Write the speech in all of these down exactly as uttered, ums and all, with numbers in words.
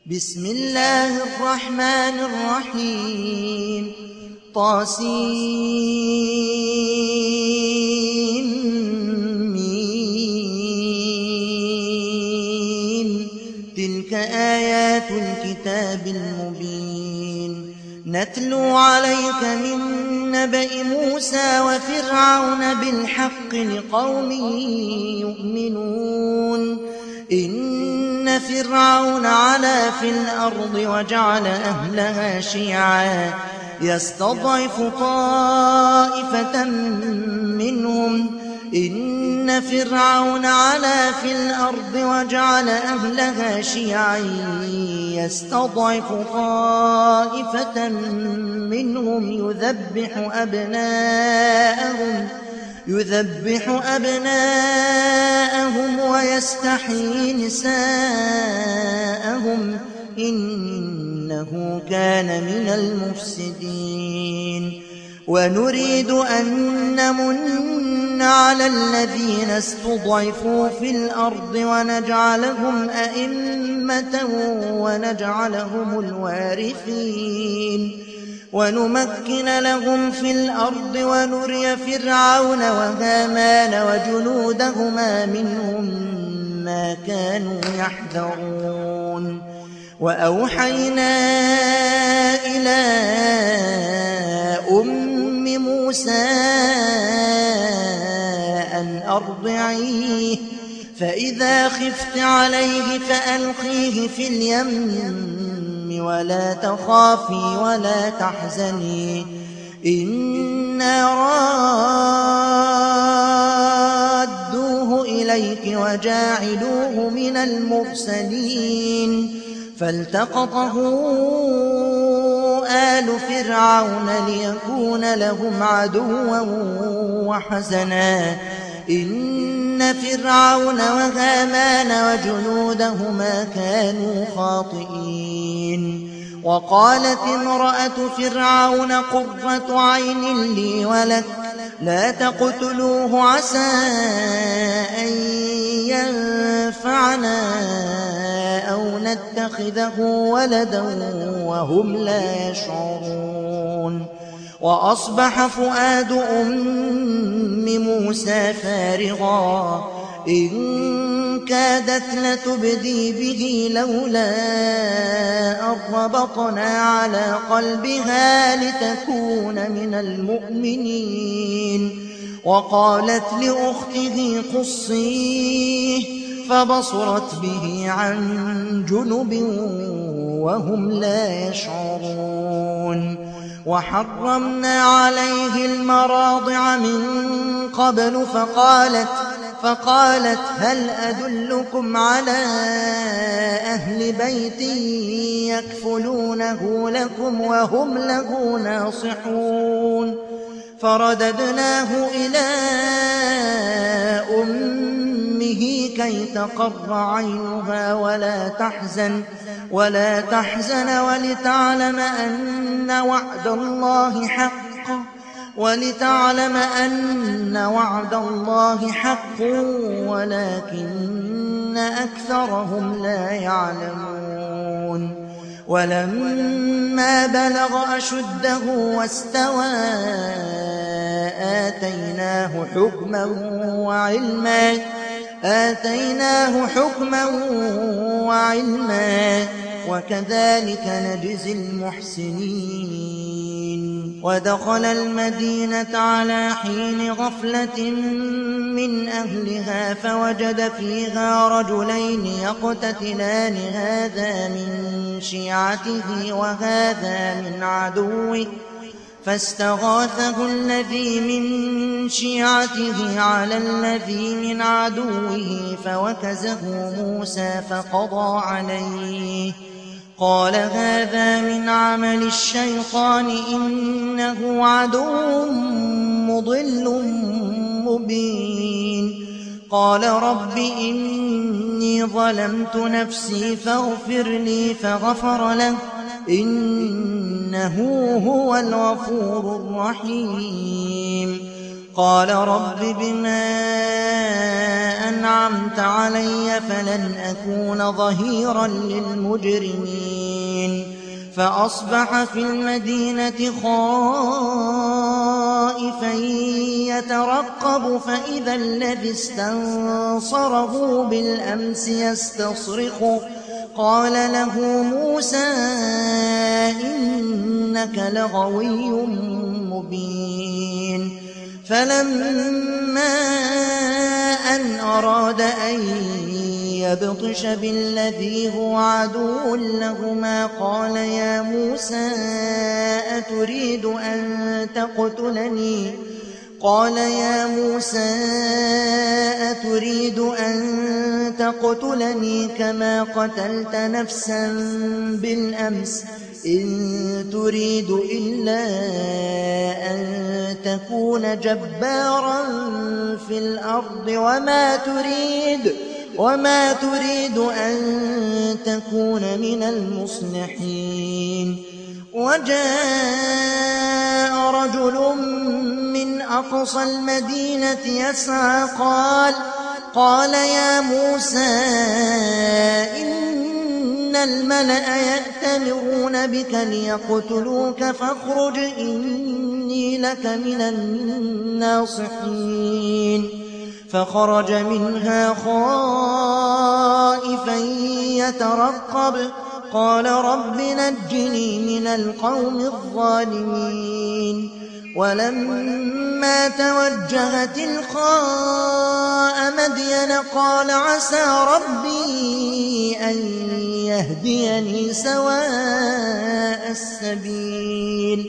بسم الله الرحمن الرحيم طاسين ميم تلك آيات الكتاب المبين نتلو عليك من نبأ موسى وفرعون بالحق لقوم يؤمنون إن فرعون علا في الأرض وجعل أهلها شيعا يستضعف طائفة منهم إن فرعون علا في الأرض وجعل أهلها شيعا يستضعف طائفة منهم يذبح أبناءهم يذبح أبناءهم ويستحيي نساءهم إنه كان من المفسدين ونريد أن نمن على الذين استضعفوا في الأرض ونجعلهم أئمة ونجعلهم الوارثين ونمكن لهم في الأرض ونري فرعون وهامان وجنودهما منهم ما كانوا يحذرون وأوحينا إلى أم موسى أن أرضعيه فإذا خفت عليه فألقيه في اليم ولا تخافي ولا تحزني إنا رادوه إليك وجاعلوه من المرسلين فالتقطه آل فرعون ليكون لهم عدوا وحزنا إن فرعون وهامان وجنودهما كانوا خاطئين وقالت امرأة فرعون قرة عين لي ولك لا تقتلوه عسى أن ينفعنا أو نتخذه ولدا وهم لا يشعرون وأصبح فؤاد أم موسى فارغا إن كادت لتبدي به لولا أن ربطنا على قلبها لتكون من المؤمنين وقالت لأخته قصيه فبصرت به عن جنب وهم لا يشعرون وحرمنا عليه المراضع من قبل فقالت فقالت هل أدلكم على أهل بيت يكفلونه لكم وهم له ناصحون فرددناه إلى أمه كي تقر عينها ولا تحزن ولا تحزن ولتعلم أن وعد الله حق ولتعلم أن وعد الله حق ولكن أكثرهم لا يعلمون ولما بلغ أشده واستوى آتيناه حكما وعلما آتيناه حكما وعلما وكذلك نجزي المحسنين ودخل المدينة على حين غفلة من أهلها فوجد فيها رجلين يقتتلان هذا من شيعته وهذا من عدوه فاستغاثه الذي من شيعته على الذي من عدوه فوكزه موسى فقضى عليه قال هذا من عمل الشيطان إنه عدو مضل مبين قال رب إني ظلمت نفسي فاغفر لي فغفر له إنه هو الغفور الرحيم قال رب بما أنعمت علي فلن أكون ظهيرا للمجرمين فأصبح في المدينة خائفا يترقب فإذا الذي استنصره بالأمس يستصرخه قال له موسى إنك لغوي مبين فلما أن أراد أن يبطش بالذي هو عدو لهما قال يا موسى أتريد أن تقتلني قال يا موسى أتريد أن تقتلني كما قتلت نفسا بالأمس إن تريد إلا أن تكون جبارا في الأرض وما تريد وما تريد أن تكون من المصلحين وجاء رجل من أقصى المدينة يسعى قال قال يا موسى إن الملأ يأتمرون بك ليقتلوك فاخرج إني لك من الناصحين فخرج منها خائفا يترقب قال رب نجني من القوم الظالمين ولما توجه تلقاء مدين قال عسى ربي أن يهديني سواء السبيل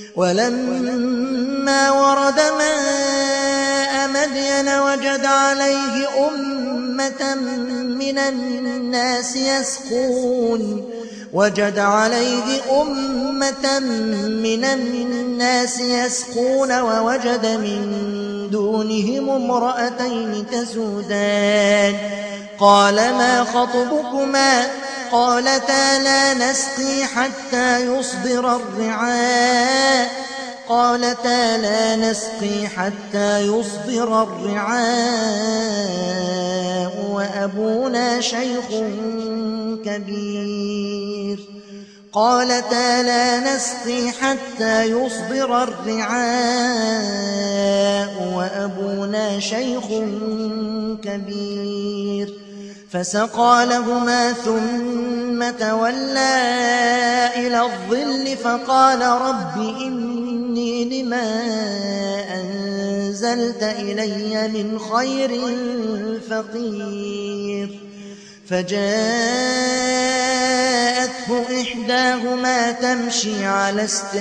ولما ورد ماء مدين وجد عليه أمة من الناس يسقون وجد عليه أمة من الناس يسقون ووجد من دونهم امرأتين تسودان قال ما خطبكما قالتا لا نسقي حتى يصدر الرعاء قالتا لا نسقي حتى يصدر الرعاء وأبونا شيخ كبير قالتا لا نسقي حتى يصدر الرعاء وأبونا شيخ كبير فسقى لهما ثم تولى إلى الظل فقال رب إني لما أنزلت إلي من خير فقير فجاءته إحداهما تمشي على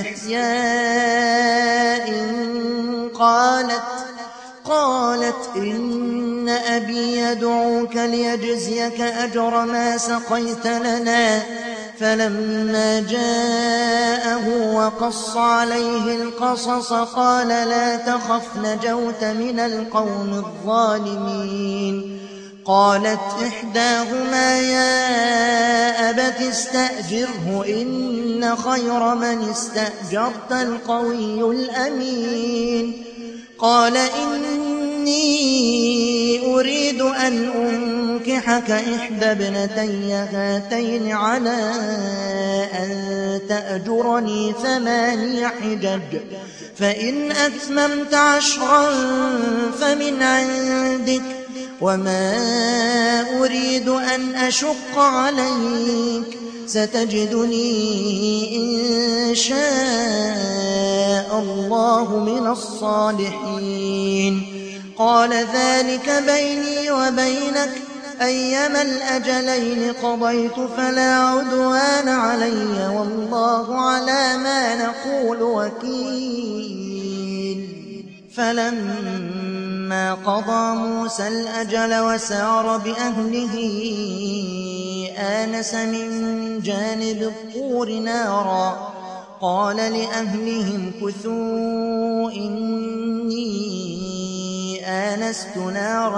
استحياء قالت قالت إن أبي يدعوك ليجزيك أجر ما سقيت لنا فلما جاءه وقص عليه القصص قال لا تخف نجوت من القوم الظالمين قالت إحداهما يا أبت استأجره إن خير من استأجرت القوي الأمين قال إني أريد أن أنكحك إحدى ابنتي هاتين على أن تأجرني ثماني حجج فإن أتممت عشرا فمن عندك وما أريد أن أشق عليك ستجدني إن شاء الله من الصالحين قال ذلك بيني وبينك أيما الأجلين قضيت فلا عدوان علي والله على ما نقول وكيل فلما قضى موسى الأجل وسار بأهله آنس من جانب الطور نارا قال لأهلهم كثوا إني آنست نارا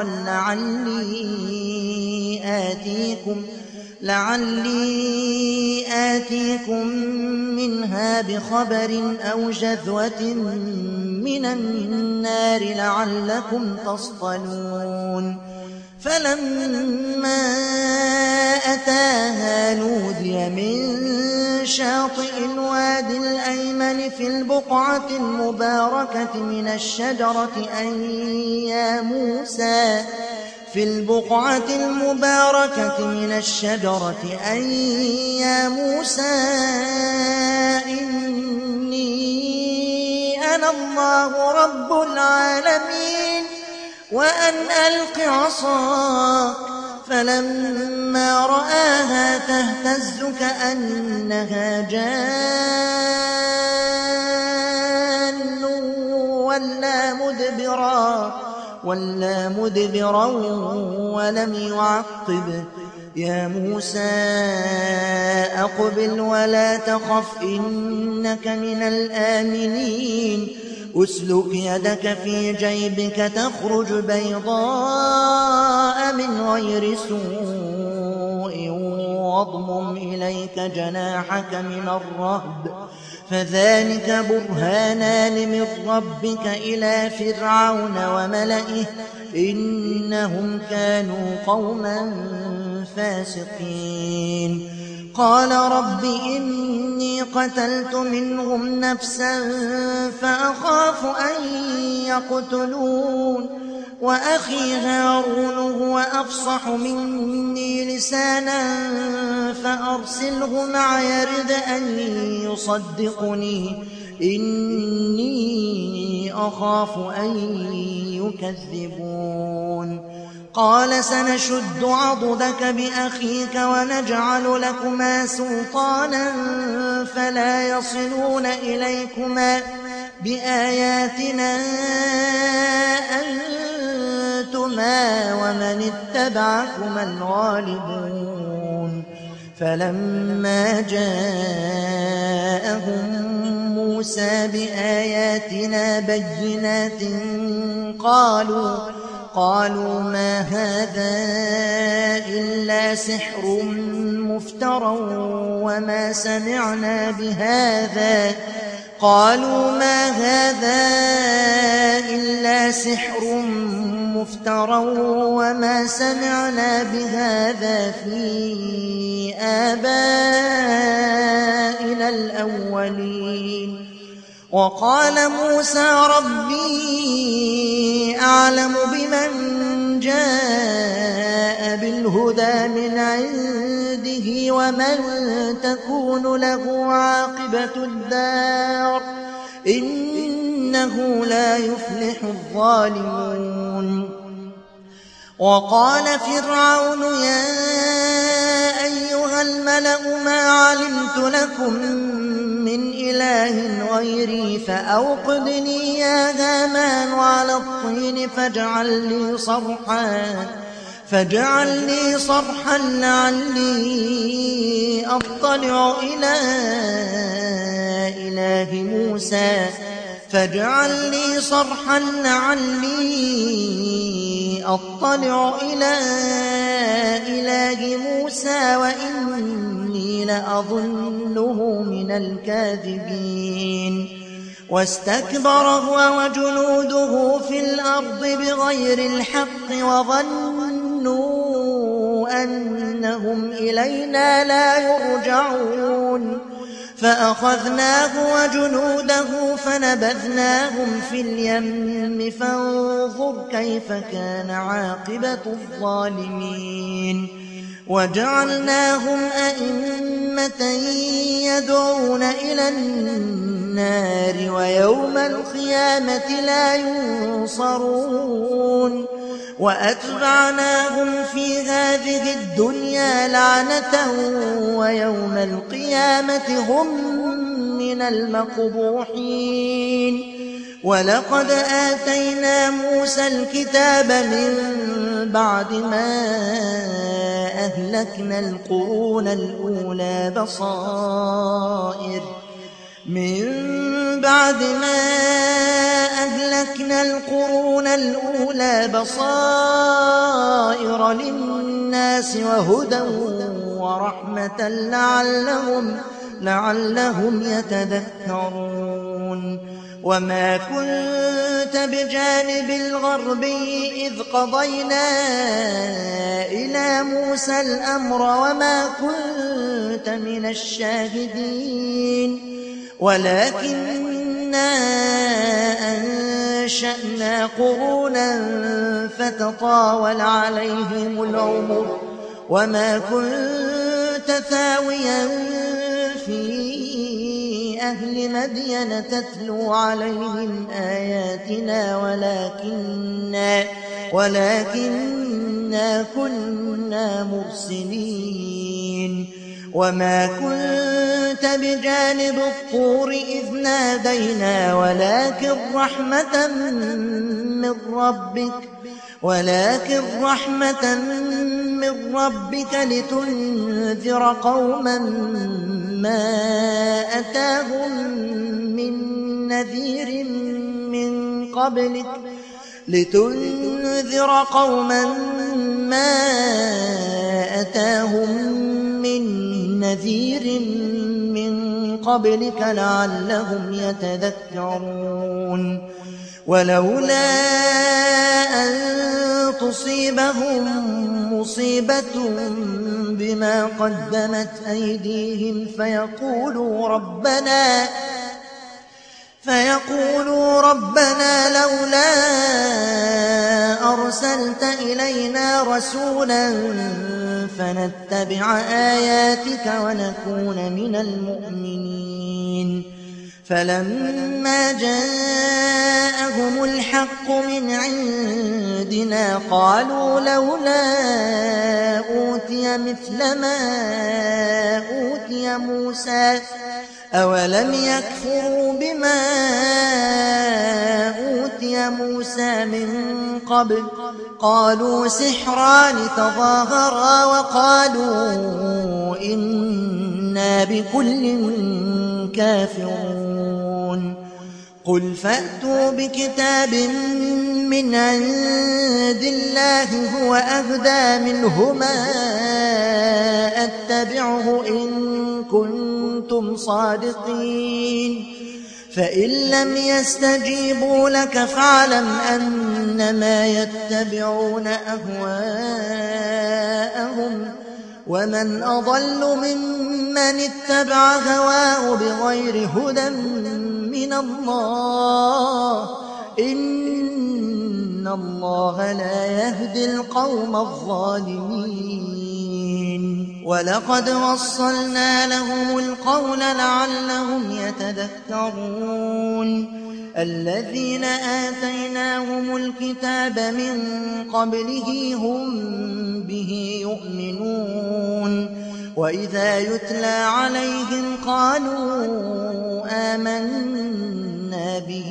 لعلي آتيكم لعلي آتيكم منها إما بخبر أو جذوة من النار لعلكم تصطلون فلما أتاها نودي من شاطئ الواد الأيمن في البقعة المباركة من الشجرة أن يا موسى في البقعة المباركة من الشجرة أن يا موسى إني أنا الله رب العالمين وأن ألق عصاك فلما رآها تهتز كأنها جان ولا مدبرا ولا مدبرا ولم يعقب يا موسى أقبل ولا تخف إنك من الآمنين أسلك يدك في جيبك تخرج بيضاء من غير سوء واضمم إليك جناحك من الرهب فذلك برهانان من ربك إلى فرعون وملئه إنهم كانوا قوما فاسقين قال رب إني قتلت منهم نفسا فأخاف أن يقتلون وأخي هارون هو أفصح مني لسانا فأرسله معي يرد أن يصدقني إني أخاف أن يكذبون قال سنشد عضدك بأخيك ونجعل لكما سلطانا فلا يصلون إليكما بآياتنا أنتما ومن اتبعكما الغالبون فلما جاءهم موسى بآياتنا بينات قالوا قالوا ما هذا إلا سحر مفترى وما سمعنا بهذا قالوا ما هذا إلا سحر مفترى وما سمعنا بهذا في آبائنا الأولين وقال موسى ربي أعلم بمن جاء بالهدى من عنده ومن تكون له عاقبة الدار إنه لا يفلح الظالمون وقال فرعون يا أيها الملأ ما علمت لكم من إله غيري فأوقدني يا هامان على الطين فاجعل لي صرحا فاجعل لي صرحا لعلي أطلع إلى إله موسى فاجعل لي صرحا لعلي أطلع إلى إله موسى وإني لأظنه من الكاذبين واستكبر هو وجنوده في الأرض بغير الحق وظنوا أنهم إلينا لا يرجعون فأخذناه وجنوده فنبذناهم في اليم فانظر كيف كان عاقبة الظالمين وجعلناهم أئمة يدعون إلى النار ويوم القيامة لا ينصرون وأتبعناهم في هذه الدنيا لعنة ويوم القيامة هم من المقبوحين ولقد آتينا موسى الكتاب من بعد ما أهلكنا القرون الأولى بصائر من بعد ما أهلكنا القرون الأولى بصائر للناس وهدى ورحمة لعلهم لعلهم يتذكرون وما كنت بجانب الغربي إذ قضينا إلى موسى الأمر وما كنت من الشاهدين ولكننا أنشأنا قرونا فتطاول عليهم العمر وما كنت ثاويا في أهل مدين تتلو عليهم آياتنا ولكننا, ولكننا كنا مرسلين وما كنت بجانب الطور إذ نادينا ولكن رحمة من ربك ولكن رحمة من ربك لتنذر قوما ما أتاهم من نذير من قبلك لتنذر قوما ما أتاهم من نذير من قبلك لعلهم يتذكرون ولولا أن تصيبهم مصيبة بما قدمت أيديهم فيقولوا ربنا فيقولوا ربنا لولا أرسلت إلينا رسولا فنتبع آياتك ونكون من المؤمنين فلما جاءهم الحق من عندنا قالوا لولا أوتي مثل ما أوتي موسى أولم يكفروا بما أوتي موسى من قبل قالوا سحران تظاهرا وقالوا إنا بكل كافرون قل فأتوا بكتاب من عند الله هو أهدى منهما أتبعه إن كنتم صادقين فإن لم يستجيبوا لك فاعلم أنما يتبعون أهواءهم ومن أضل ممن اتبع هواه بغير هدى من الله إن الله لا يهدي القوم الظالمين ولقد وصلنا لهم القول لعلهم يتذكرون الذين آتيناهم الكتاب من قبله هم به يؤمنون وإذا يتلى عليهم قالوا آمنا به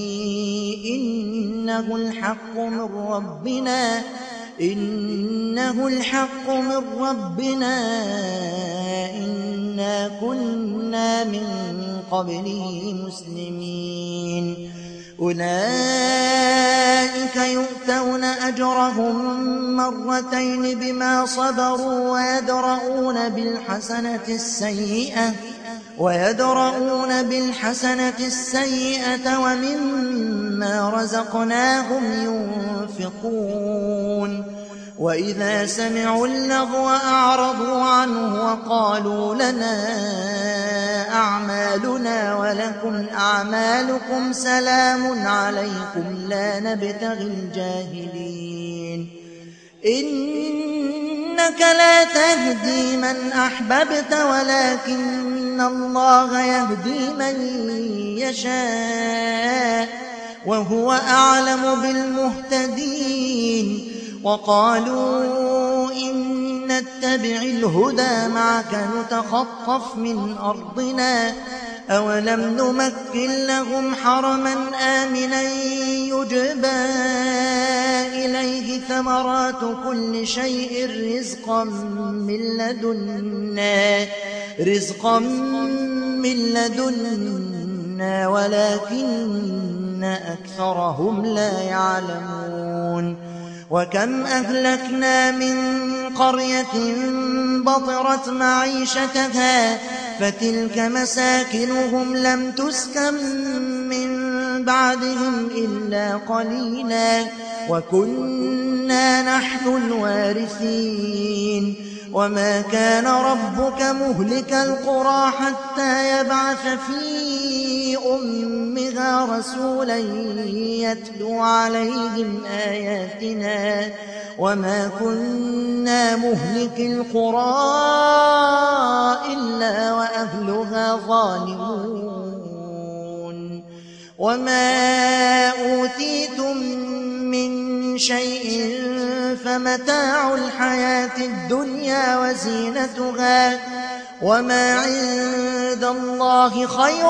إنه الحق من ربنا إنه الحق من ربنا إنا كنا من قبله مسلمين أولئك يؤتون أجرهم مرتين بما صبروا ويدرؤون بالحسنة السيئة ويدرؤون بالحسنة السيئة ومما رزقناهم ينفقون وإذا سمعوا اللغو أعرضوا عنه وقالوا لنا أعمالنا ولكم أعمالكم سلام عليكم لا نبتغي الجاهلين إنك لا تهدي من أحببت ولكن الله يهدي من يشاء وهو أعلم بالمهتدين وقالوا إن نتبع الهدى معك نتخطف من أرضنا أولم نمكن لهم حرما آمنا يجبى إليه ثمرات كل شيء رزقا من لدنا رزقا من لدنا ولكن أكثرهم لا يعلمون وكم أهلكنا من قرية بطرت معيشتها فتلك مساكنهم لم تسكن من بعدهم إلا قليلا وكنا نحن الوارثين وما كان ربك مهلك القرى حتى يبعث في أمها رسولا يتلو عليهم آياتنا وما كنا مهلك القرى إلا وأهلها ظالمون وما أوتيتم من شيء فمتاع الحياة الدنيا وزينتها وما عند الله خير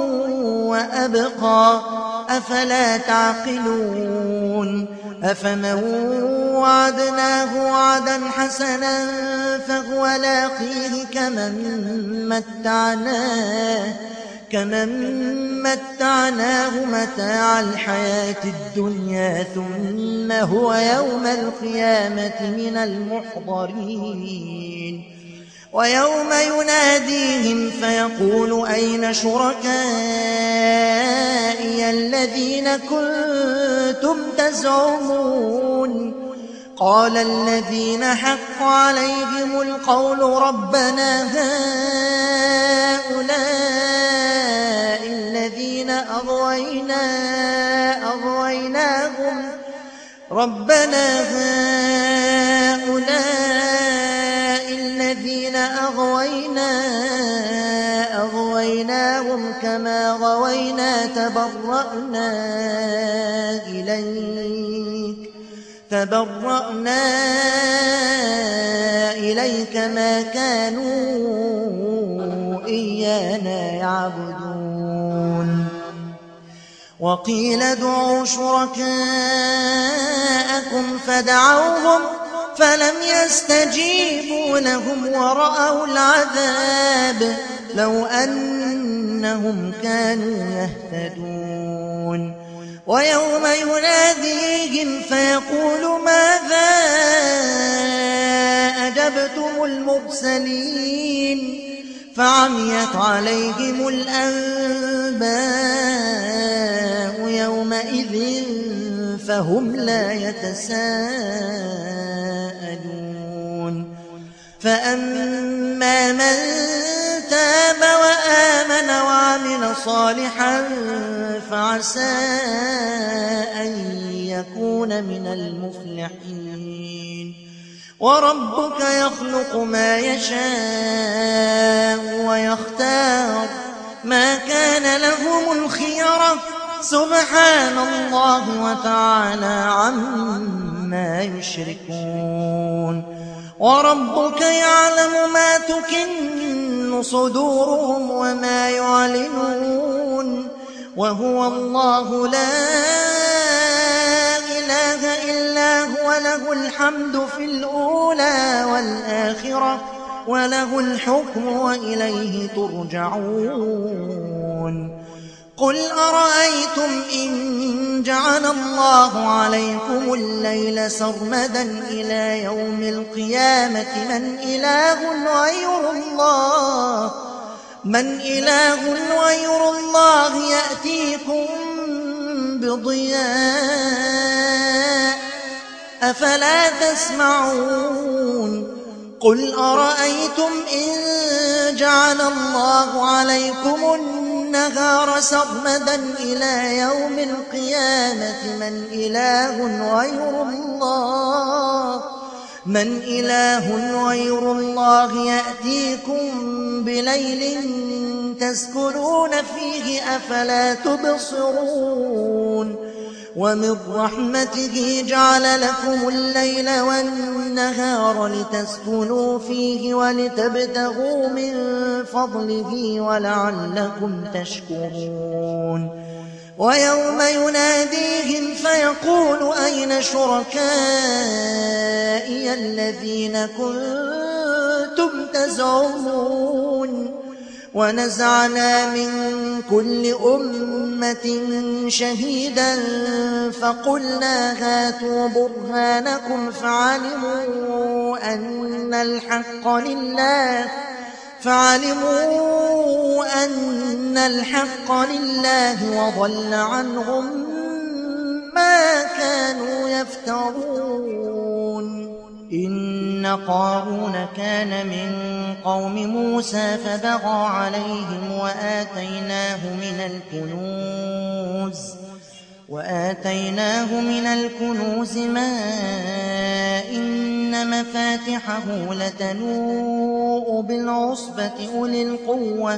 وأبقى أفلا تعقلون أفمن وعدناه وعدا حسنا فهو لاقيه كمن متعناه كمن متعناه متاع الحياة الدنيا ثم هو يوم القيامة من المحضرين ويوم يناديهم فيقول أين شركائي الذين كنتم تزعمون قال الذين حق عليهم القول ربنا هؤلاء الذين أغوينا أغويناهم ربنا هؤلاء الذين أغوينا أغويناهم كما غوينا تبرأنا إليك تبرأنا إليك ما كانوا إيانا يعبدون وقيل ادعوا شركاءكم فدعوهم فلم يستجيبوا لهم ورأوا العذاب لو أنهم كانوا يهتدون ويوم يناديهم فيقول ماذا أجبتم المرسلين فعميت عليهم الأنباء يومئذ فهم لا يتساءلون فأما من تاب وآمن وعمل صالحا فعسى أن يكون من المفلحين وربك يخلق ما يشاء ويختار ما كان لهم الخيرة سبحان الله وتعالى عما يشركون وربك يعلم ما تكن صدورهم وما يعلنون وهو الله لا إله إلا هو له الحمد في الأولى والآخرة وله الحكم وإليه ترجعون قل أرأيتم إن جعل الله عليكم الليل سرمدا إلى يوم القيامة من إله غير الله من إله غير الله يأتيكم بضياء أفلا تسمعون قل أرأيتم إن جعل الله عليكم النهار سرمدا إلى يوم القيامة من إله غير الله من إله غير الله يأتيكم بليل تسكنون فيه أفلا تبصرون ومن رحمته جعل لكم الليل والنهار لتسكنوا فيه ولتبتغوا من فضله ولعلكم تشكرون ويوم يناديهم فيقول أين شركائي الذين كنتم تزعمون ونزعنا من كل أمة شهيدا فقلنا هاتوا برهانكم فعلموا أن الحق لله فعلموا أن الحق لله وضل عنهم ما كانوا يفترون. إن قارون كان من قوم موسى فبغى عليهم وآتيناه من الكنوز وآتيناه من الكنوز ما إن مفاتحه لتنوء بالعصبة أولي القوة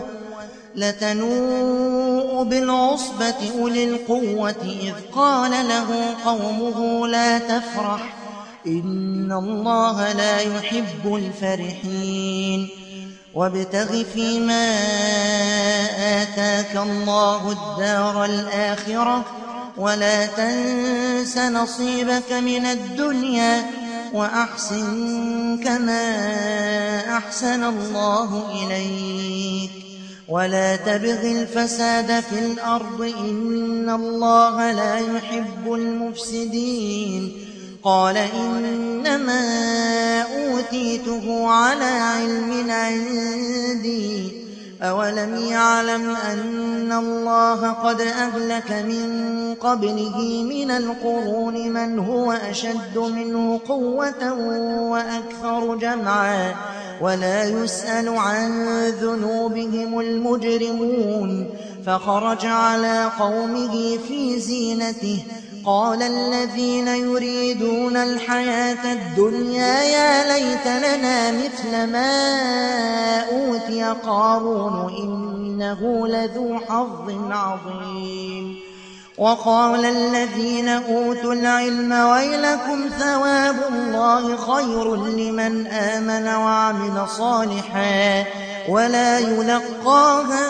لتنوء بالعصبة أولي القوة إذ قال له قومه لا تفرح إن الله لا يحب الفرحين. وابتغ فيما آتاك الله الدار الآخرة ولا تنس نصيبك من الدنيا وأحسن كما أحسن الله إليك ولا تبغ الفساد في الأرض إن الله لا يحب المفسدين. قال إنما أوتيته على علم عندي أولم يعلم أن الله قد أهلك من قبله من القرون من هو أشد منه قوة وأكثر جمعا ولا يسأل عن ذنوبهم المجرمون. فخرج على قومه في زينته قال الذين يريدون الحياة الدنيا يا ليت لنا مثل ما أوتي قارون إنه لذو حظ عظيم. وقال الذين أوتوا العلم ويلكم ثواب الله خير لمن آمن وعمل صالحا ولا يلقاها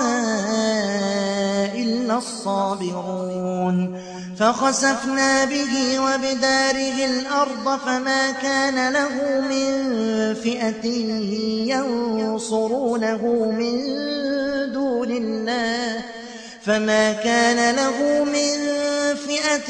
إلا الصابرون. فخسفنا به وبداره الأرض فما كان له من فئة ينصرونه من دون الله فما كان له من فئة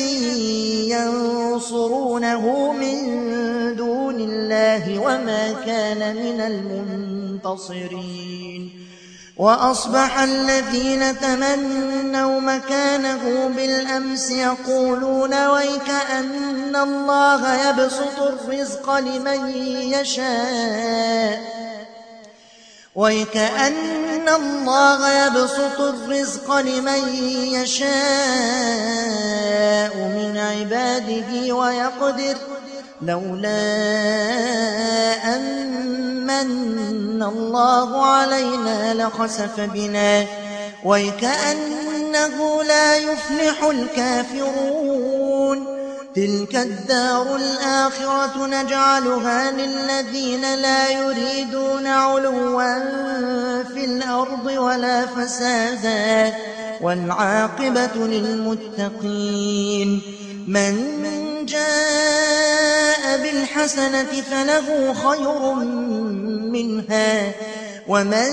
ينصرونه من دون الله وما كان من المنتصرين. وأصبح الذين تمنوا مكانه بالأمس يقولون ويكأن الله يبسط الرزق لمن يشاء ويكأن الله يبسط الرزق لمن يشاء من عباده ويقدر لولا أن من الله علينا لخسف بنا ويكأنه لا يفلح الكافرون. تلك الدار الآخرة نجعلها للذين لا يريدون علوا في الأرض ولا فسادا والعاقبة للمتقين. من جاء بالحسنة فله خير منها ومن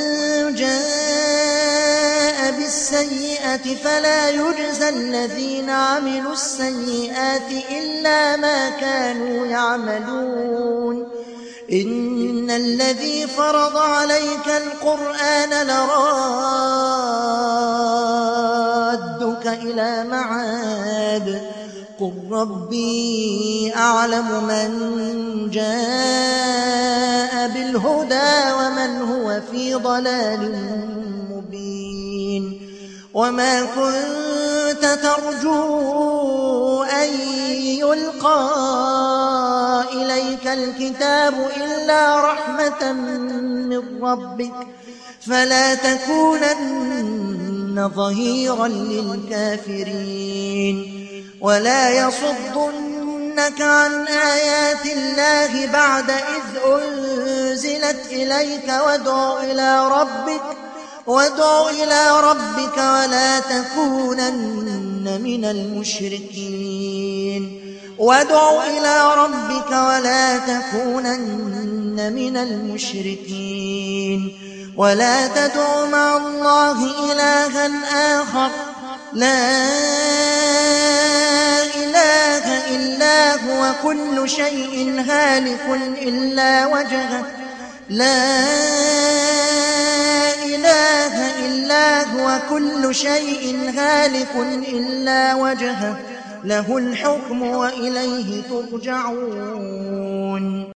جاء بالسيئة فلا يجزى الذين عملوا السيئات إلا ما كانوا يعملون. إن الذي فرض عليك القرآن لرادك إلى معاد قل ربي أعلم من جاء بالهدى ومن هو في ضلال مبين. وما كنت ترجو أن يلقى إليك الكتاب إلا رحمة من ربك فلا تكونن ظهيرا للكافرين. ولا يصدنك عن آيات الله بعد إذ أنزلت إليك وادع إلى ربك وادع إلى ربك ولا تكونن من المشركين. وادع إلى ربك ولا تكونن من المشركين ولا تدع مع الله إلها آخر لا إله إلا هو كل شيء هالك إلا وجهه لا إله إلا هو كل شيء هالك إلا وجهه له الحكم وإليه ترجعون